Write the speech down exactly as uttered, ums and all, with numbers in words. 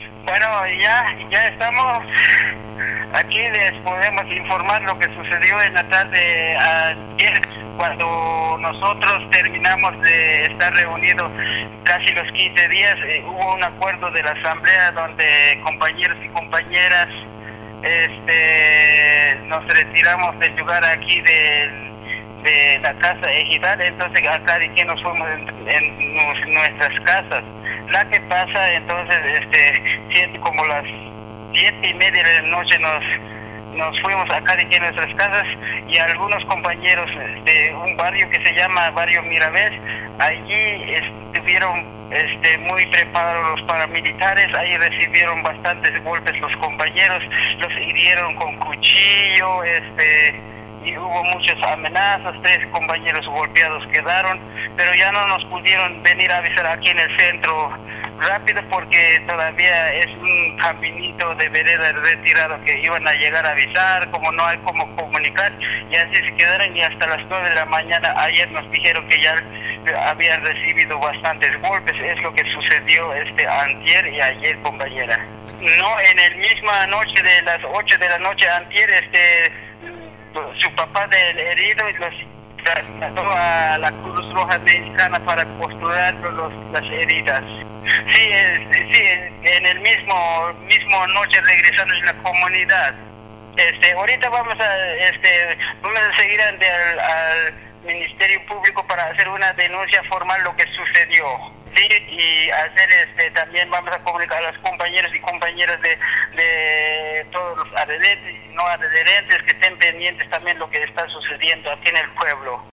Bueno, ya, ya estamos aquí, les podemos informar lo que sucedió en la tarde ayer, cuando nosotros terminamos de estar reunidos casi los quince días. Eh, hubo un acuerdo de la asamblea donde compañeros y compañeras este, nos retiramos del lugar aquí del de la casa ejidal. Entonces acá de que nos fuimos en, en nuestras casas. La que pasa entonces, este, siendo como las siete y media de la noche nos nos fuimos acá de aquí en nuestras casas, y algunos compañeros de un barrio que se llama Barrio Mirabés, allí estuvieron este, muy preparados los paramilitares. Ahí recibieron bastantes golpes los compañeros, los hirieron con cuchillo, este y hubo muchas amenazas. Tres compañeros golpeados quedaron, pero ya no nos pudieron venir a avisar aquí en el centro rápido, porque todavía es un caminito de vereda retirado que iban a llegar a avisar, como no hay cómo comunicar, y así se quedaron. Y hasta las nueve de la mañana ayer nos dijeron que ya habían recibido bastantes golpes. Es lo que sucedió este antier y ayer, compañera. No, en el misma noche de las ocho de la noche antier, este su papá del herido los trasladó a la Cruz Roja Mexicana para postular los, las heridas. Sí, es, sí, en el mismo mismo noche regresaron en la comunidad. Este, ahorita vamos a este vamos a seguir ante al, al Ministerio Público para hacer una denuncia formal lo que sucedió. Sí, y hacer este también vamos a comunicar a los compañeros y compañeras de, de todos los adherentes y no adherentes que estén pendientes también lo que está sucediendo aquí en el pueblo.